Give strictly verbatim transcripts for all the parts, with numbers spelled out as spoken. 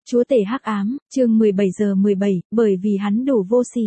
Chúa tể hắc ám, chương mười bảy giờ mười bảy, bởi vì hắn đủ vô sỉ.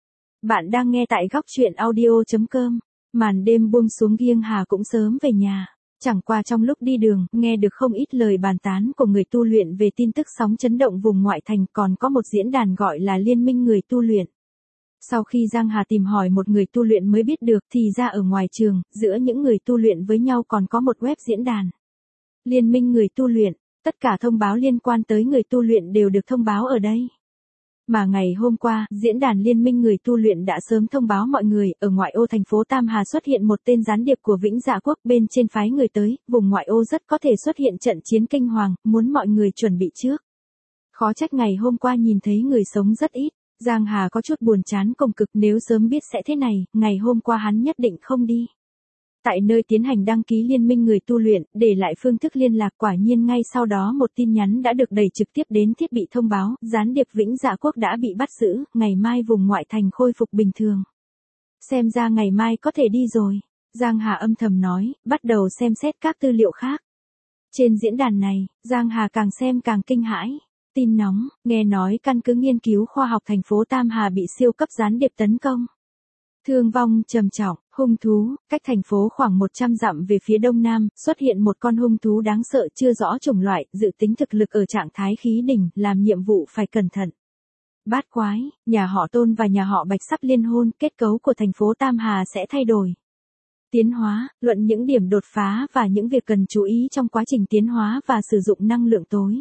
Bạn đang nghe tại góc truyện audio chấm com. Màn đêm buông xuống Giang Hà cũng sớm về nhà. Chẳng qua trong lúc đi đường, nghe được không ít lời bàn tán của người tu luyện về tin tức sóng chấn động vùng ngoại thành, còn có một diễn đàn gọi là Liên minh người tu luyện. Sau khi Giang Hà tìm hỏi một người tu luyện mới biết được thì ra ở ngoài trường, giữa những người tu luyện với nhau còn có một web diễn đàn. Liên minh người tu luyện. Tất cả thông báo liên quan tới người tu luyện đều được thông báo ở đây. Mà ngày hôm qua, diễn đàn Liên minh người tu luyện đã sớm thông báo mọi người, ở ngoại ô thành phố Tam Hà xuất hiện một tên gián điệp của Vĩnh Dạ Quốc bên trên phái người tới, vùng ngoại ô rất có thể xuất hiện trận chiến kinh hoàng, muốn mọi người chuẩn bị trước. Khó trách ngày hôm qua nhìn thấy người sống rất ít, Giang Hà có chút buồn chán cùng cực, nếu sớm biết sẽ thế này, ngày hôm qua hắn nhất định không đi. Tại nơi tiến hành đăng ký liên minh người tu luyện, để lại phương thức liên lạc, quả nhiên ngay sau đó một tin nhắn đã được đẩy trực tiếp đến thiết bị thông báo, gián điệp Vĩnh Dạ Quốc đã bị bắt giữ, ngày mai vùng ngoại thành khôi phục bình thường. Xem ra ngày mai có thể đi rồi, Giang Hà âm thầm nói, bắt đầu xem xét các tư liệu khác. Trên diễn đàn này, Giang Hà càng xem càng kinh hãi. Tin nóng, nghe nói căn cứ nghiên cứu khoa học thành phố Tam Hà bị siêu cấp gián điệp tấn công. Thương vong trầm trọng, hung thú, cách thành phố khoảng một trăm dặm về phía đông nam, xuất hiện một con hung thú đáng sợ chưa rõ chủng loại, dự tính thực lực ở trạng thái khí đỉnh, làm nhiệm vụ phải cẩn thận. Bát quái, nhà họ Tôn và nhà họ Bạch sắp liên hôn, kết cấu của thành phố Tam Hà sẽ thay đổi. Tiến hóa, luận những điểm đột phá và những việc cần chú ý trong quá trình tiến hóa và sử dụng năng lượng tối.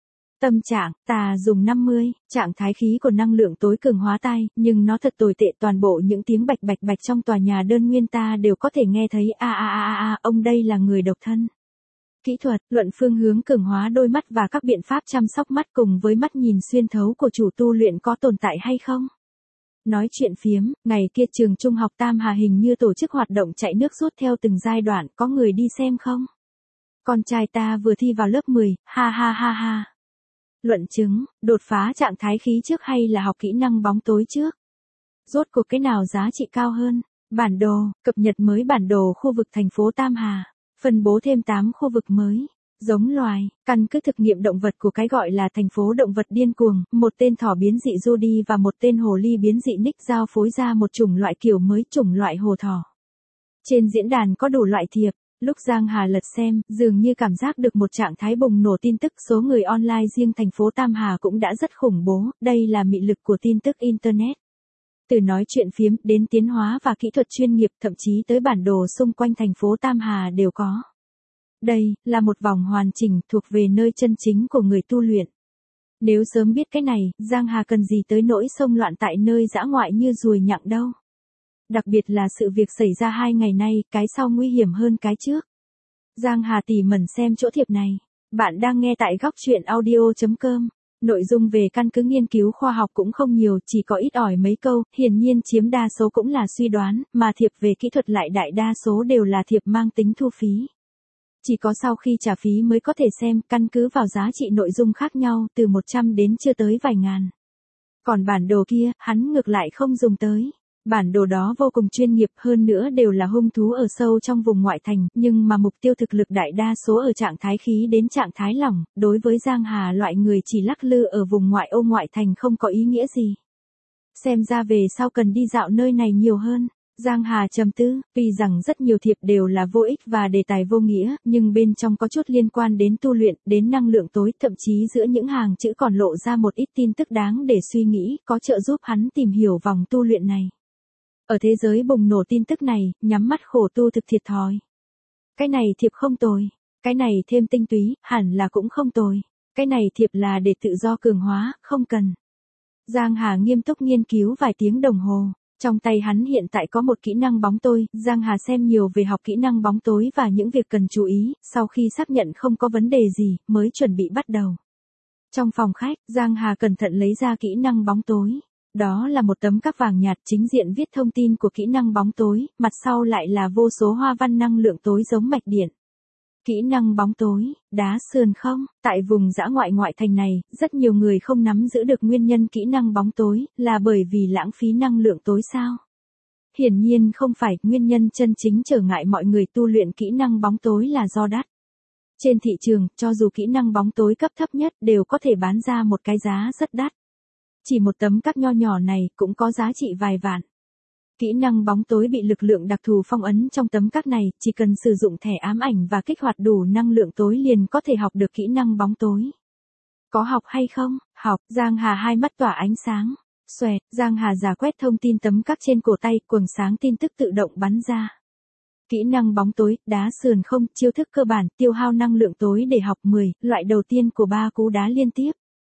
Tâm trạng, ta dùng năm mươi, trạng thái khí của năng lượng tối cường hóa tai, nhưng nó thật tồi tệ, toàn bộ những tiếng bạch bạch bạch trong tòa nhà đơn nguyên ta đều có thể nghe thấy, a a a a a, ông đây là người độc thân. Kỹ thuật, luận phương hướng cường hóa đôi mắt và các biện pháp chăm sóc mắt cùng với mắt nhìn xuyên thấu của chủ tu luyện có tồn tại hay không? Nói chuyện phiếm, ngày kia trường trung học Tam Hà hình như tổ chức hoạt động chạy nước rút theo từng giai đoạn, có người đi xem không? Con trai ta vừa thi vào lớp mười, ha ha ha ha. Luận chứng, đột phá trạng thái khí trước hay là học kỹ năng bóng tối trước? Rốt cuộc cái nào giá trị cao hơn? Bản đồ, cập nhật mới bản đồ khu vực thành phố Tam Hà. Phân bố thêm tám khu vực mới. Giống loài, căn cứ thực nghiệm động vật của cái gọi là thành phố động vật điên cuồng, một tên thỏ biến dị Judy và một tên hồ ly biến dị Nick giao phối ra một chủng loại kiểu mới, chủng loại hồ thỏ. Trên diễn đàn có đủ loại thiệp. Lúc Giang Hà lật xem, dường như cảm giác được một trạng thái bùng nổ tin tức, số người online riêng thành phố Tam Hà cũng đã rất khủng bố, đây là mị lực của tin tức Internet. Từ nói chuyện phiếm, đến tiến hóa và kỹ thuật chuyên nghiệp, thậm chí tới bản đồ xung quanh thành phố Tam Hà đều có. Đây, là một vòng hoàn chỉnh, thuộc về nơi chân chính của người tu luyện. Nếu sớm biết cái này, Giang Hà cần gì tới nỗi xông loạn tại nơi dã ngoại như ruồi nhặng đâu. Đặc biệt là sự việc xảy ra hai ngày nay, cái sau nguy hiểm hơn cái trước. Giang Hà tỉ mẩn xem chỗ thiệp này. Bạn đang nghe tại góc truyện audio chấm com. Nội dung về căn cứ nghiên cứu khoa học cũng không nhiều, chỉ có ít ỏi mấy câu, hiển nhiên chiếm đa số cũng là suy đoán, mà thiệp về kỹ thuật lại đại đa số đều là thiệp mang tính thu phí. Chỉ có sau khi trả phí mới có thể xem, căn cứ vào giá trị nội dung khác nhau, từ một trăm đến chưa tới vài ngàn. Còn bản đồ kia, hắn ngược lại không dùng tới. Bản đồ đó vô cùng chuyên nghiệp, hơn nữa đều là hung thú ở sâu trong vùng ngoại thành, nhưng mà mục tiêu thực lực đại đa số ở trạng thái khí đến trạng thái lỏng, đối với Giang Hà loại người chỉ lắc lư ở vùng ngoại ô ngoại thành không có ý nghĩa gì. Xem ra về sau cần đi dạo nơi này nhiều hơn. Giang Hà trầm tư, vì rằng rất nhiều thiệp đều là vô ích và đề tài vô nghĩa, nhưng bên trong có chút liên quan đến tu luyện, đến năng lượng tối, thậm chí giữa những hàng chữ còn lộ ra một ít tin tức đáng để suy nghĩ, có trợ giúp hắn tìm hiểu vòng tu luyện này. Ở thế giới bùng nổ tin tức này, nhắm mắt khổ tu thực thiệt thòi. Cái này thiệp không tồi. Cái này thêm tinh túy, hẳn là cũng không tồi. Cái này thiệp là để tự do cường hóa, không cần. Giang Hà nghiêm túc nghiên cứu vài tiếng đồng hồ. Trong tay hắn hiện tại có một kỹ năng bóng tối, Giang Hà xem nhiều về học kỹ năng bóng tối và những việc cần chú ý, sau khi xác nhận không có vấn đề gì, mới chuẩn bị bắt đầu. Trong phòng khách, Giang Hà cẩn thận lấy ra kỹ năng bóng tối. Đó là một tấm các vàng nhạt, chính diện viết thông tin của kỹ năng bóng tối, mặt sau lại là vô số hoa văn năng lượng tối giống mạch điện. Kỹ năng bóng tối, đá sườn không? Tại vùng dã ngoại ngoại thành này, rất nhiều người không nắm giữ được nguyên nhân kỹ năng bóng tối, là bởi vì lãng phí năng lượng tối sao? Hiển nhiên không phải, nguyên nhân chân chính trở ngại mọi người tu luyện kỹ năng bóng tối là do đắt. Trên thị trường, cho dù kỹ năng bóng tối cấp thấp nhất đều có thể bán ra một cái giá rất đắt. Chỉ một tấm các nho nhỏ này cũng có giá trị vài vạn. Kỹ năng bóng tối bị lực lượng đặc thù phong ấn trong tấm các này, chỉ cần sử dụng thẻ ám ảnh và kích hoạt đủ năng lượng tối liền có thể học được kỹ năng bóng tối. Có học hay không? Học. Giang Hà hai mắt tỏa ánh sáng. Xoẹt, Giang Hà giả quét thông tin tấm các trên cổ tay, quầng sáng tin tức tự động bắn ra. Kỹ năng bóng tối, đá sườn không, chiêu thức cơ bản, tiêu hao năng lượng tối để học mười, loại đầu tiên của ba cú đá liên tiếp.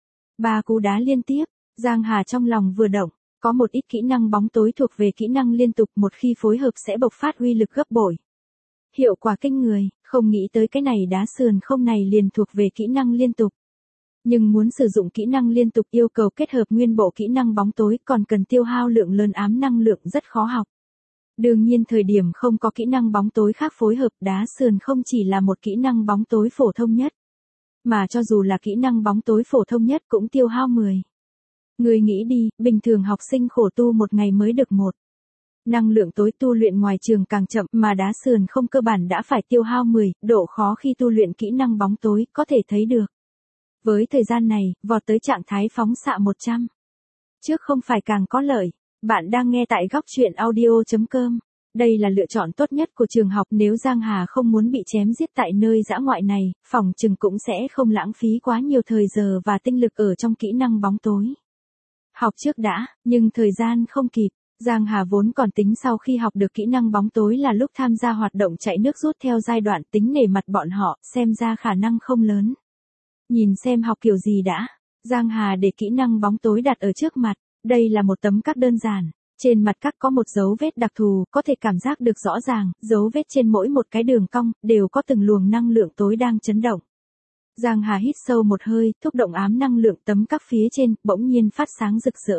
Ba cú đá liên tiếp, Giang Hà trong lòng vừa động, có một ít kỹ năng bóng tối thuộc về kỹ năng liên tục, một khi phối hợp sẽ bộc phát uy lực gấp bội. Hiệu quả kinh người, không nghĩ tới cái này đá sườn không này liền thuộc về kỹ năng liên tục. Nhưng muốn sử dụng kỹ năng liên tục yêu cầu kết hợp nguyên bộ kỹ năng bóng tối còn cần tiêu hao lượng lớn ám năng lượng rất khó học. Đương nhiên thời điểm không có kỹ năng bóng tối khác phối hợp, đá sườn không chỉ là một kỹ năng bóng tối phổ thông nhất. Mà cho dù là kỹ năng bóng tối phổ thông nhất cũng tiêu hao mười. Người nghĩ đi, bình thường học sinh khổ tu một ngày mới được một. Năng lượng tối tu luyện ngoài trường càng chậm mà đá sườn không cơ bản đã phải tiêu hao mười, độ khó khi tu luyện kỹ năng bóng tối có thể thấy được. Với thời gian này, vọt tới trạng thái phóng xạ một trăm. Trước không phải càng có lợi. Bạn đang nghe tại góc truyện audio chấm com. Đây là lựa chọn tốt nhất của trường học nếu Giang Hà không muốn bị chém giết tại nơi dã ngoại này, phòng trường cũng sẽ không lãng phí quá nhiều thời giờ và tinh lực ở trong kỹ năng bóng tối. Học trước đã, nhưng thời gian không kịp. Giang Hà vốn còn tính sau khi học được kỹ năng bóng tối là lúc tham gia hoạt động chạy nước rút theo giai đoạn, tính nể mặt bọn họ, xem ra khả năng không lớn. Nhìn xem học kiểu gì đã. Giang Hà để kỹ năng bóng tối đặt ở trước mặt. Đây là một tấm các đơn giản. Trên mặt các có một dấu vết đặc thù, có thể cảm giác được rõ ràng, dấu vết trên mỗi một cái đường cong, đều có từng luồng năng lượng tối đang chấn động. Giang Hà hít sâu một hơi, thúc động ám năng lượng tấm các phía trên, bỗng nhiên phát sáng rực rỡ.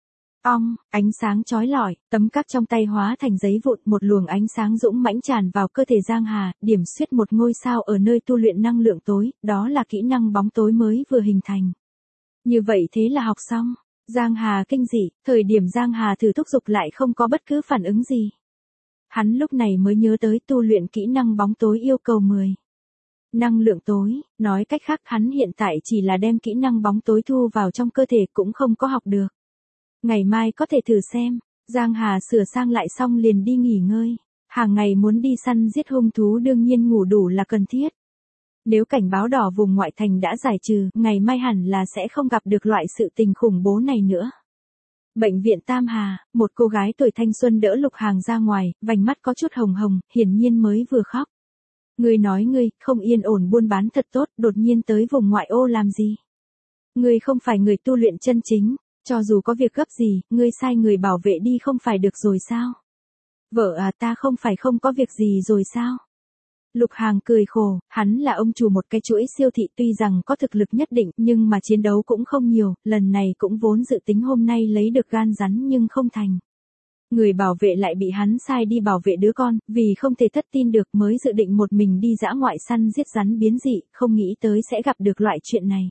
Ong, ánh sáng chói lọi, tấm các trong tay hóa thành giấy vụn, một luồng ánh sáng dũng mãnh tràn vào cơ thể Giang Hà, điểm xuyết một ngôi sao ở nơi tu luyện năng lượng tối, đó là kỹ năng bóng tối mới vừa hình thành. Như vậy thế là học xong. Giang Hà kinh dị, thời điểm Giang Hà thử thúc giục lại không có bất cứ phản ứng gì. Hắn lúc này mới nhớ tới tu luyện kỹ năng bóng tối yêu cầu mười. Năng lượng tối, nói cách khác hắn hiện tại chỉ là đem kỹ năng bóng tối thu vào trong cơ thể cũng không có học được. Ngày mai có thể thử xem, Giang Hà sửa sang lại xong liền đi nghỉ ngơi. Hàng ngày muốn đi săn giết hung thú đương nhiên ngủ đủ là cần thiết. Nếu cảnh báo đỏ vùng ngoại thành đã giải trừ, ngày mai hẳn là sẽ không gặp được loại sự tình khủng bố này nữa. Bệnh viện Tam Hà, một cô gái tuổi thanh xuân đỡ Lục Hàng ra ngoài, vành mắt có chút hồng hồng, hiển nhiên mới vừa khóc. Ngươi nói ngươi, không yên ổn buôn bán thật tốt, đột nhiên tới vùng ngoại ô làm gì? Ngươi không phải người tu luyện chân chính, cho dù có việc gấp gì, ngươi sai người bảo vệ đi không phải được rồi sao? Vợ à, ta không phải không có việc gì rồi sao? Lục Hàng cười khổ, hắn là ông chủ một cái chuỗi siêu thị tuy rằng có thực lực nhất định nhưng mà chiến đấu cũng không nhiều, lần này cũng vốn dự tính hôm nay lấy được gan rắn nhưng không thành. Người bảo vệ lại bị hắn sai đi bảo vệ đứa con, vì không thể thất tin được mới dự định một mình đi dã ngoại săn giết rắn biến dị, không nghĩ tới sẽ gặp được loại chuyện này.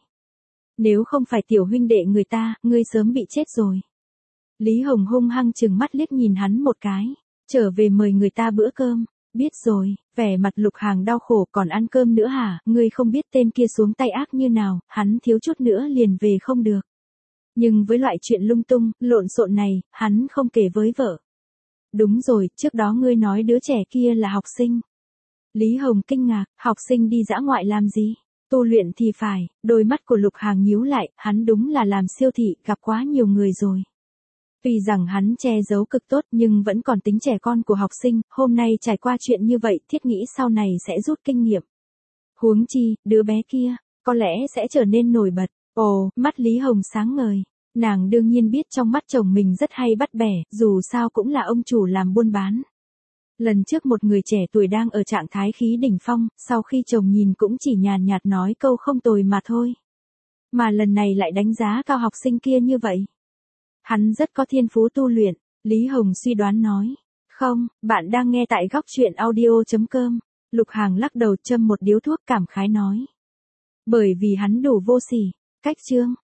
Nếu không phải tiểu huynh đệ người ta, ngươi sớm bị chết rồi. Lý Hồng hung hăng trừng mắt liếc nhìn hắn một cái, trở về mời người ta bữa cơm. Biết rồi, vẻ mặt Lục Hàng đau khổ, còn ăn cơm nữa hả, ngươi không biết tên kia xuống tay ác như nào, hắn thiếu chút nữa liền về không được. Nhưng với loại chuyện lung tung, lộn xộn này, hắn không kể với vợ. Đúng rồi, trước đó ngươi nói đứa trẻ kia là học sinh. Lý Hồng kinh ngạc, học sinh đi dã ngoại làm gì? Tu luyện thì phải, đôi mắt của Lục Hàng nhíu lại, hắn đúng là làm siêu thị, gặp quá nhiều người rồi. Tuy rằng hắn che giấu cực tốt nhưng vẫn còn tính trẻ con của học sinh, hôm nay trải qua chuyện như vậy thiết nghĩ sau này sẽ rút kinh nghiệm. Huống chi, đứa bé kia, có lẽ sẽ trở nên nổi bật. Ồ, mắt Lý Hồng sáng ngời. Nàng đương nhiên biết trong mắt chồng mình rất hay bắt bẻ, dù sao cũng là ông chủ làm buôn bán. Lần trước một người trẻ tuổi đang ở trạng thái khí đỉnh phong, sau khi chồng nhìn cũng chỉ nhàn nhạt nói câu không tồi mà thôi. Mà lần này lại đánh giá cao học sinh kia như vậy. Hắn rất có thiên phú tu luyện, Lý Hồng suy đoán nói. Không, bạn đang nghe tại góc truyện audio chấm com. Lục Hàng lắc đầu châm một điếu thuốc cảm khái nói. Bởi vì hắn đủ vô sỉ. Cách chương.